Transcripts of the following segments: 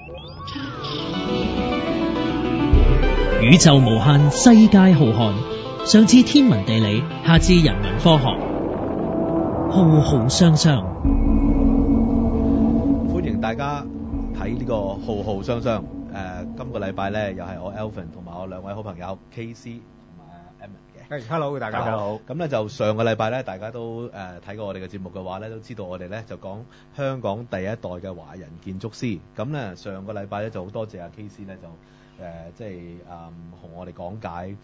宇宙無限，世界浩瀚。上至天文地理，下至人文科學，浩浩湯湯。 歡迎大家睇呢個浩浩湯湯。今個禮拜咧，又係我 Alvin 同埋我兩位好朋友 KC 同埋 Emma 嘅。 Hello， 大家好。 咁咧就上個禮拜咧，大家都睇過我哋嘅節目嘅話咧，都知道我哋咧就講香港第一代嘅華人建築師。咁咧上個禮拜咧就好多謝阿 KC 咧就同我哋講解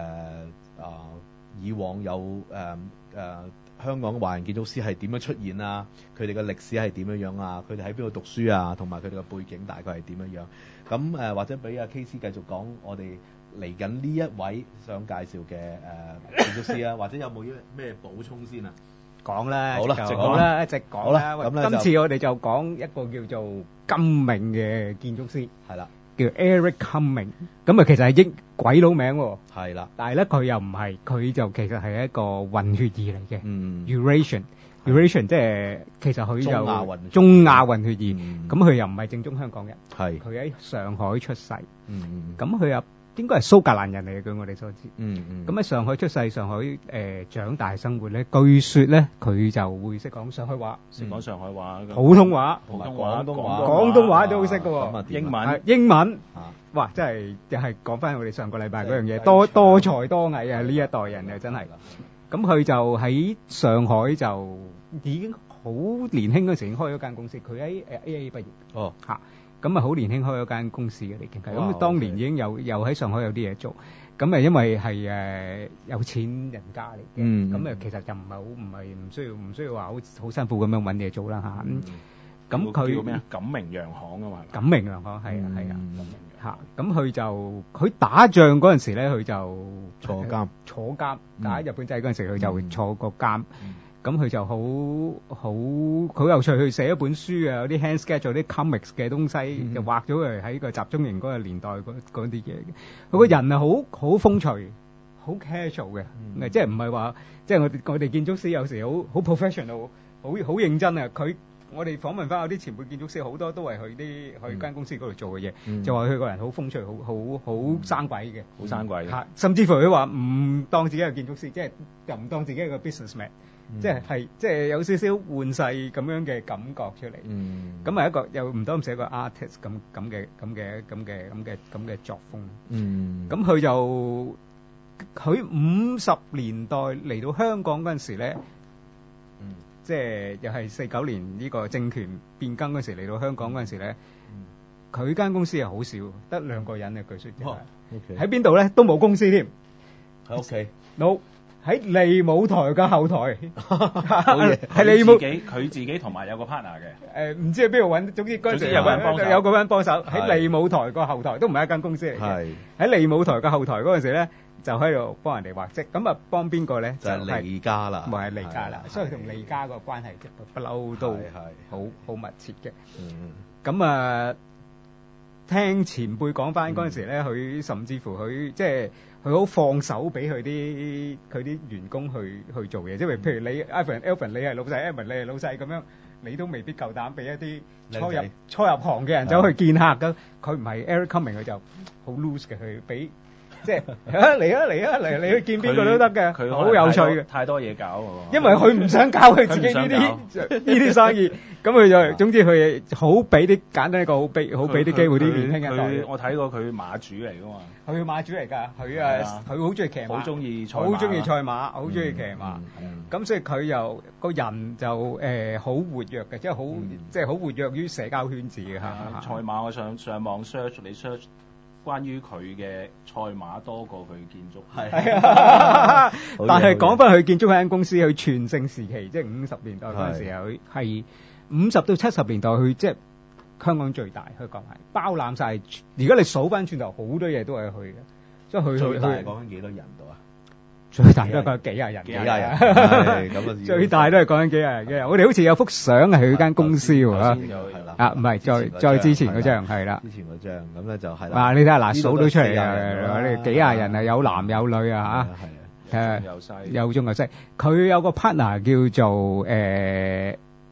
以往有香港嘅華人建築師係點樣出現啊，佢哋嘅歷史係點樣啊，佢哋喺邊度讀書啊，同埋佢哋嘅背景大概係點樣。咁或者俾阿 KC 繼續講我哋嚟緊呢一位想介紹嘅建築師啊，或者有冇咩補充先啊？ 講啦， 好啦， 直講啦，一直講啦。 咁今次我哋就講一個叫做金明嘅建築師， 係啦， 叫 Eric Cumming。咁啊，其實係英鬼佬名喎。 係啦， 但係咧佢又唔係，佢就其實係一個混血兒嚟嘅。Eurasian 即係其實佢就中亞混血兒。咁佢又唔係正宗香港人。係。佢喺上海出世。咁佢又應該係蘇格蘭人嚟嘅，據我哋所知。咁喺上海出世，上海長大生活咧，據說咧佢就會識講上海話， 識講上海話、 普通話、 廣東話都好識嘅喎。英文，哇！真係又係講翻我哋上個禮拜嗰樣嘢，多才多藝啊！呢一代人啊，真係。咁佢就喺上海就已經好年輕嗰時已經開咗間公司，佢喺AIA 畢業。哦，嚇。咁啊，好年輕開咗間公司嘅嚟傾偈。咁當年已經又喺上海有啲嘢做。咁啊，因為係有錢人家嚟嘅。咁啊，其實就唔需要話好辛苦咁樣揾嘢做啦嚇。咁佢叫咩啊？錦明洋行啊嘛。 錦明洋行係啊。嚇。咁佢打仗嗰陣時咧，佢就坐監。打日本仔嗰陣時，佢就坐個監。咁佢就好有趣，去寫一本書啊，有啲 hand sketch，有啲 comics 嘅東西，就畫咗佢喺個集中營嗰個年代嗰啲嘢嘅。佢個人係好風趣，好 casual 嘅，即係唔係話即係我哋建築師有時好 professional，好認真啊。我哋訪問翻有啲前輩建築師，好多都係去間公司嗰度做嘅嘢，就話佢個人好風趣，好生鬼嘅， 好生鬼嘅。 甚至乎佢話唔當自己係建築師，即係又唔當自己係個 businessman。即係有少少換世咁樣嘅感覺出嚟，咁係一個又唔多唔少一個 artist 咁嘅作風。咁佢50年代嚟到香港嗰陣時咧，即係又係49年呢個政權變更嗰時嚟到香港嗰陣時咧，佢間公司係好少，得2個人嘅據說。喺邊度咧？都冇公司添。 喺屋企。 No。喺利舞台嘅後台， 係利舞佢自己同埋有個 partner 嘅。 唔知喺邊度揾，總之嗰陣時有個人幫手喺利舞台個後台，都唔係一間公司嚟嘅。喺利舞台嘅後台嗰陣時咧，就喺度幫人哋畫則。咁啊，幫邊個咧？就係利家啦，唔係利家啦。所以同利家個關係不嬲都好密切嘅。咁啊，聽前輩講翻嗰陣時咧，佢甚至乎佢即係。佢好放手俾佢啲員工去做嘢，即係譬如你 Alvin 你係老細 Emma 你係老細咁樣，你都未必夠膽俾一啲初入行嘅人走去見客㗎。佢唔係 Eric Cumming，佢就好 loose 嘅，佢俾即係嚟你去見邊個都得嘅，佢好有趣嘅。 太多嘢搞， 因為佢唔想搞佢自己呢啲生意，咁佢就總之佢好俾啲簡單一個好俾啲機會啲年輕人。 我睇過佢馬主嚟㗎嘛。 佢馬主嚟㗎，佢好中意騎馬， 好中意賽馬，好中意騎馬。咁所以佢又個人就好活躍嘅，即係好活躍於社交圈子嘅嚇。 賽馬我上網 search 你 search 關於佢嘅賽馬多過佢建築。係啊， 但係講翻佢建築嗰間公司，佢全盛時期即係50年代嗰陣時候，佢係50到70年代，佢即係。香港最大，香港係包攬晒。而家你數翻轉頭，好多嘢都係去嘅，即係去。 最大講緊幾多人度啊？ 最大都係講緊幾廿人。咁啊！最大都係講緊幾廿人嘅。我哋好似有幅相係佢間公司喎。啊，唔係，再之前嗰張係啦。之前嗰張咁咧就係啦。嗱，你睇下嗱，數到出嚟啊！你幾廿人啊，有男有女啊嚇。有中有西。佢有個 partner 叫做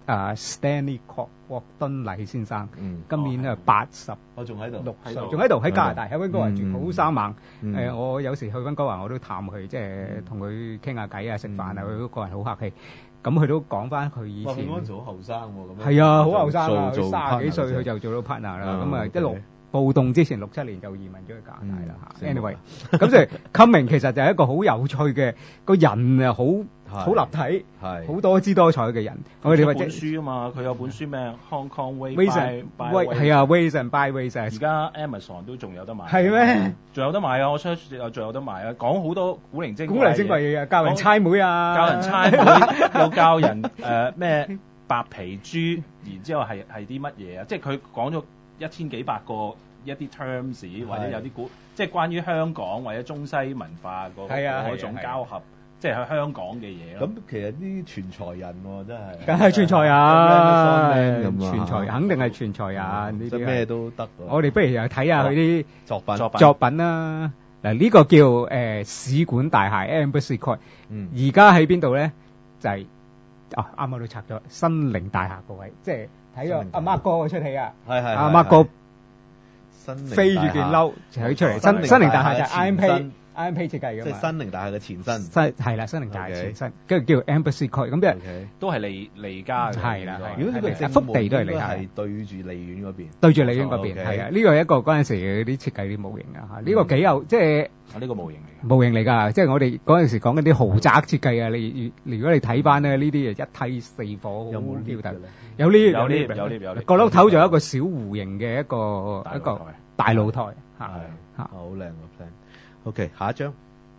Stanley 郭敦禮先生，今年咧80， 我仲喺度 ，6歲，仲喺度喺加拿大喺溫哥華住，好生猛。我有時去溫哥華我都探佢，即係同佢傾下偈啊、食飯啊，佢都個人好客氣。咁佢都講翻佢以前。佢嗰陣時好後生喎，咁。係啊，好後生啊，佢30幾歲佢就做到 partner 啦。咁啊一路暴動之前6-7年就移民咗去加拿大啦嚇。Anyway， 咁即係 Cumming 其實就係一個好有趣嘅個人啊，好立體，好多姿多彩嘅人。我哋話本書啊嘛，佢有本書咩 Hong Kong Way by Way 係啊 Ways and Byways。而家 Amazon 都仲有得買。 係咩？仲有得買啊！我 search 仲有得買啊！講好多古靈精怪嘢啊，教人猜妹啊， 教人猜妹，又教人咩白皮豬，然之後係啲乜嘢啊？即係佢講咗1000幾百個一啲 terms， 或者有啲即係關於香港或者中西文化嗰種交合。即係喺香港嘅嘢咯。咁其實啲全才人喎，真係。 梗係全才人，全才肯定係全才人。呢啲咩都得。 我哋不如又睇下佢啲作品啦。嗱，呢個叫使館大廈 Embassy Court。而家喺邊度咧？就係啱啱都拆咗新寧大廈個位，即係睇咗阿 Mark 哥嗰出戲啊。 係阿 Mark 哥飛住件褸就喺出嚟。新寧大廈就係 IMP 設計㗎嘛， 即係新寧大廈嘅前身， 係啦，新寧大廈前身，跟住叫 Embassy Court， 咁即係都係離家嘅， 係啦。 如果呢個幅地都係離家， 係對住利園嗰邊， 對住利園嗰邊，係啊。呢個係一個嗰陣時嗰啲設計啲模型啊嚇，呢個幾有即係呢個模型嚟， 模型嚟㗎，即係我哋嗰陣時講緊啲豪宅設計啊。如果你睇翻咧，呢啲一梯4伙， 有冇 lift 有 lift，個樓頭仲有一個小弧形嘅一個大露台嚇， 好靚個 plan。OK， 下一張。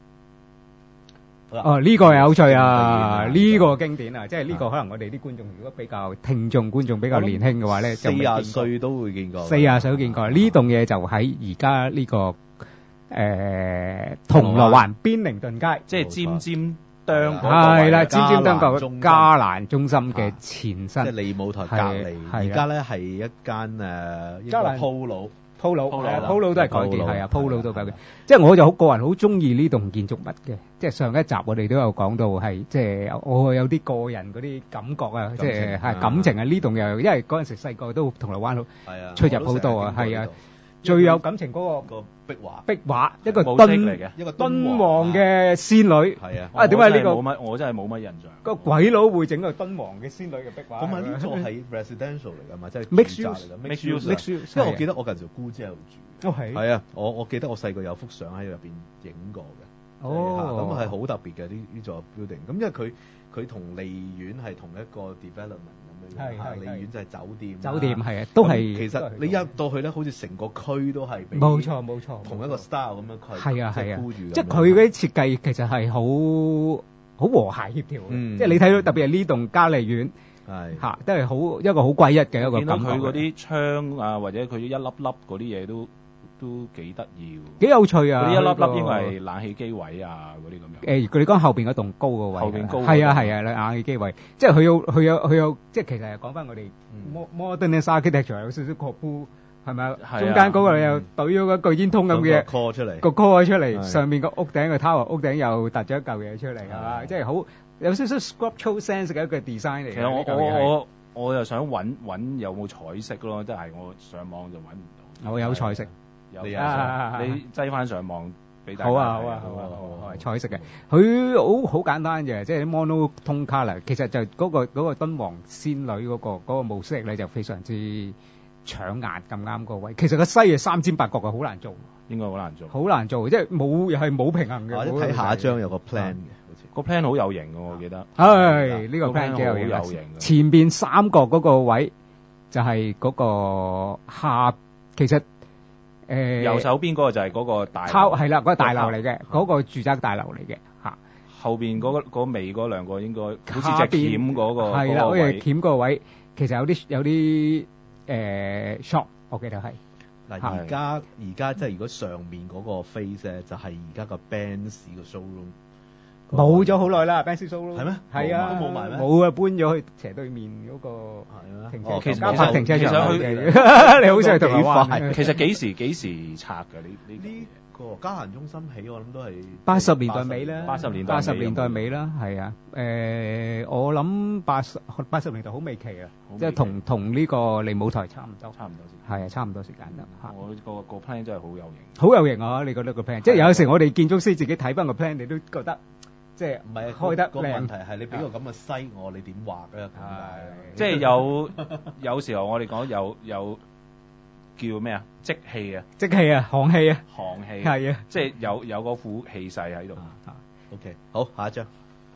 呢個有趣啊！呢個經典啊，即係呢個可能我哋啲觀眾，如果比較觀眾比較年輕嘅話咧，就 40歲都會見過。 40歲都見過。呢棟嘢就喺而家呢個銅鑼灣邊寧頓街， 即係尖尖釘。 係啦，尖尖釘個加蘭中心嘅前身， 即係利舞台隔離。而家咧係一間加蘭Polo 都係改建，係啊 Polo 都改建。即係我就個人好中意呢棟建築物嘅。即係上一集我哋都有講到係，即係我有啲個人嗰啲感覺啊，即係感情啊。呢棟又因為嗰陣時細個都銅鑼灣出入好多啊，係啊。最有感情嗰個壁畫，一個敦煌嘅仙女。 係啊。 點解呢個我真係冇乜印象。 個鬼佬會整個敦煌嘅仙女嘅壁畫。 咁呢座係 residential 嚟㗎嘛，即係 mixed use。因為我記得我近時姑姐喺度住。係啊，我記得我細個有幅相喺入邊影過嘅。咁係好特別嘅呢座 building。咁因為佢同利園係同一個 development。利園就係酒店係啊，都係。其實你入到去咧，好似成個區都係冇錯， 同一個 style 咁樣區， 係啊，即係佢嗰啲設計其實係好和諧協調。即係你睇到特別係呢棟嘉利園，係都係好一個好歸一嘅一個感覺。 佢嗰啲窗啊，或者佢一粒粒嗰啲嘢都幾得意， 幾有趣啊！ 嗰啲一粒粒應該係冷氣機位啊，嗰啲咁樣。 佢哋講後邊嗰棟高個位， 後邊高係啊，冷氣機位，即係佢有，即係其實係講翻我哋 modern architecture 有少少擴鋪，係咪啊？中間嗰個又懟咗一個煙通咁嘅 call 出嚟， 個 call 出嚟，上面個屋頂個 tower 屋頂又突咗一嚿嘢出嚟，係嘛？即係好有少少 sculptural sense 嘅一個 design 嚟嘅。 其實我又想揾有冇彩色咯，即係我上網就揾唔到。 我有彩色。 你擠翻上網俾大家。 好啊，彩色嘅，佢好簡單嘅，即係 monotone colour。其實就嗰個敦煌仙女嗰個模式咧，就非常之搶眼，咁啱個位。其實個西係三尖八角嘅，好難做。 應該好難做。 好難做，即係又係冇平衡嘅。 或者睇下一張有個 plan 嘅，好似個 plan 好有型嘅，我記得。 呢個 plan 幾有型。前邊三角嗰個位就係嗰個下，其實。 右手邊嗰個就係嗰個大樓， 係啦，嗰個大樓嚟嘅，嗰個住宅大樓嚟嘅嚇。 後邊嗰尾嗰兩個應該好似隻鉗嗰個， 係啦，好似鉗嗰個位，其實有啲shop，我記得係。 嗱，而家即係如果上面嗰個 face 咧，就係而家個 Benz 個 showroom。 冇咗好耐啦 Benz Show 係咩？ 係啊， 都冇埋咩？ 冇啊，搬咗去斜對面嗰個停車其實加泊停車場。 其實你好想去同我玩。 其實幾時拆㗎？呢個家閒中心起，我諗都係 80年代尾啦。 80年代尾啦，係啊。我諗80年代好尾期啊，即係同呢個利舞台差唔多。係啊，差唔多時間啦。 我個 plan 真係好有型。 好有型啊！你覺得個 plan？即係有時我哋建築師自己睇翻個 plan，你都覺得即係唔係開得個問題係你俾個咁嘅西我，你點畫咧？ 即係有時候我哋講有叫咩啊？積氣啊， 行氣啊，係啊， 即係有嗰副氣勢喺度。 OK， 好，下一張。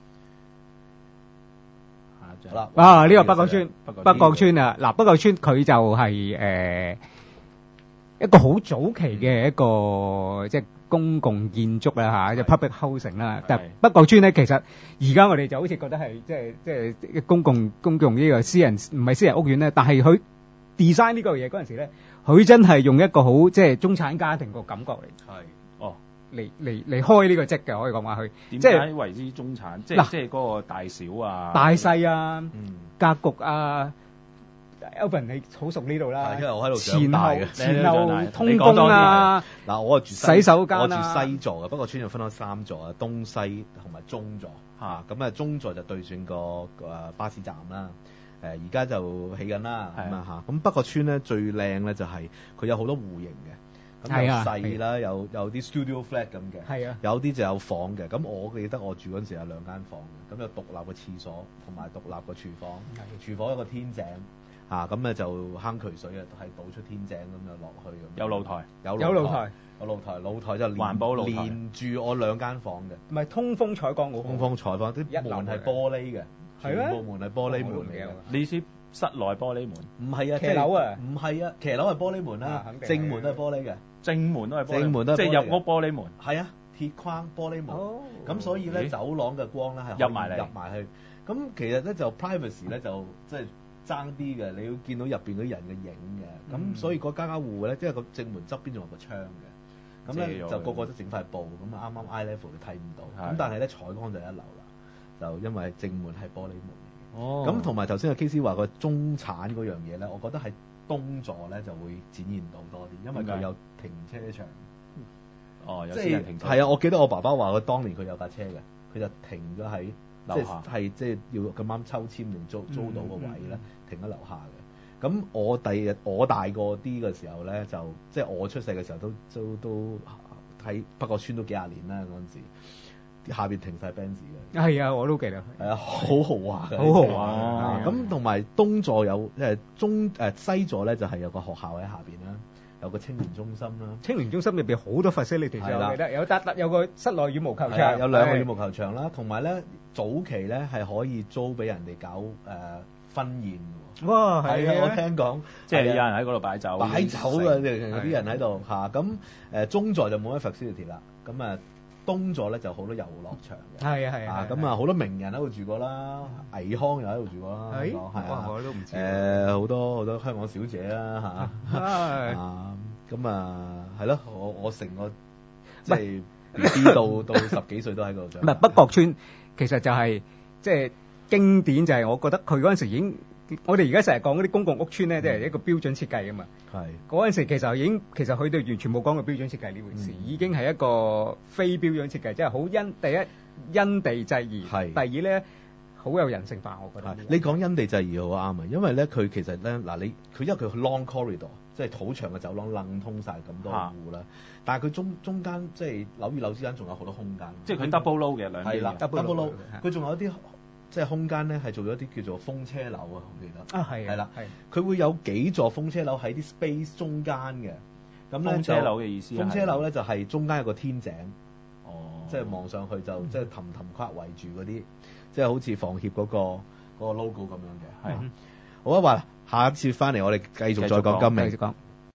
好啦， 呢個北角村啊，嗱，北角村佢就係一個好早期嘅一個即係公共建築啦嚇，即係 public housing 啦。但係北角村咧，其實而家我哋就好似覺得係即係公共呢個私人唔係私人屋苑咧，但係佢 design 呢個嘢嗰陣時咧，佢真係用一個好即係中產家庭個感覺嚟開呢個職嘅，可以講話佢點解為之中產？即係嗰個大小啊、 大細啊、格局啊。Alvin 你好熟呢度啦， 因為我喺度長大嘅， 前後通風啊。 嗱，我係住洗手間， 我住西座嘅，不過村就分開3座啊，東西同埋中座嚇。咁中座就對轉個巴士站啦。而家就起緊啦咁啊嚇。咁北角村咧最靚咧就係佢有好多戶型嘅，咁有細啦，有啲 studio flat 咁嘅，有啲就有房嘅。咁我記得我住嗰陣時有2間房嘅，咁有獨立嘅廁所同埋獨立嘅廚房，廚房有個天井。咁咧就坑渠水啊，係倒出天井咁就落去咁。 有露台， 露台就環保露台連住我2間房嘅。 唔係通風採光好。 通風採光，啲門係玻璃嘅，全部門係玻璃門嚟嘅。 你意思室內玻璃門？ 唔係啊， 騎樓啊？ 唔係啊，騎樓係玻璃門啦，正門都係玻璃嘅。 正門都係玻璃， 正門都係玻璃， 即係入屋玻璃門。 係啊，鐵框玻璃門。咁所以咧走廊嘅光咧係入埋去。咁其實咧就 privacy 咧就即係爭啲嘅，你要見到入邊嗰啲人嘅影嘅，咁所以嗰家戶咧，即係個正門側邊仲有個窗嘅，咁咧就個個都整塊布，咁啱啱 eye level 你睇唔到，咁但係咧採光就一流啦，就因為正門係玻璃門嚟嘅，咁同埋頭先阿 KC 話個中產嗰樣嘢咧，我覺得喺東座咧就會展現到多啲，因為佢有停車場， 有私人停車場， 係啊，我記得我爸爸話佢當年佢有架車嘅，佢就停咗喺。即係要咁啱抽籤定租到個位咧，停喺樓下嘅。咁我大個啲嘅時候咧，就即係我出世嘅時候都喺北角村都幾廿年啦嗰陣時，下邊停晒 Benz 嘅。 係啊，我都記得。 係啊，好豪華嘅。 好豪華。 咁同埋東座有西座咧，就係有個學校喺下邊啦。有個青年中心啦， 青年中心入邊好多 facility，我記得有個室內羽毛球場， 有2個羽毛球場啦，同埋咧早期咧係可以租俾人哋搞婚宴嘅。 哇， 係啊，我聽講， 即係有人喺嗰度擺酒嘅，有啲人喺度嚇。咁中座就冇乜 facility 啦，咁東座咧就好多遊樂場嘅， 係啊， 咁好多名人喺度住過啦，倪匡又喺度住過啦，係啊， 我都唔知， 好多香港小姐啦嚇，咁係咯，我成個即係 BB 到10幾歲都喺嗰度長。 唔係北角村其實就係即係經典，就係我覺得佢嗰陣時已經。我哋而家成日講嗰啲公共屋邨咧，即係一個標準設計啊嘛。係嗰陣時其實佢哋完全冇講過標準設計呢回事，已經係一個非標準設計，即係好第一因地制宜，第二咧好有人性化，我覺得。 你講因地制宜好啱啊，因為咧佢其實咧嗱佢因為佢 long corridor，即係好長嘅走廊楞通晒咁多戶啦，但係佢中間即係樓與樓之間仲有好多空間， 即係佢 double low 嘅兩邊。係啦 double low，佢仲有啲。即係空間咧，係做咗啲叫做風車樓啊，我記得。係啦，佢會有幾座風車樓喺啲 space 中間嘅。咁咧，風車樓嘅意思？風車樓咧就係中間有個天井。即係望上去就即係氹框圍住嗰啲，即係好似房協嗰個 logo 咁樣嘅。係。好啊，話下一次翻嚟我哋繼續再講金明。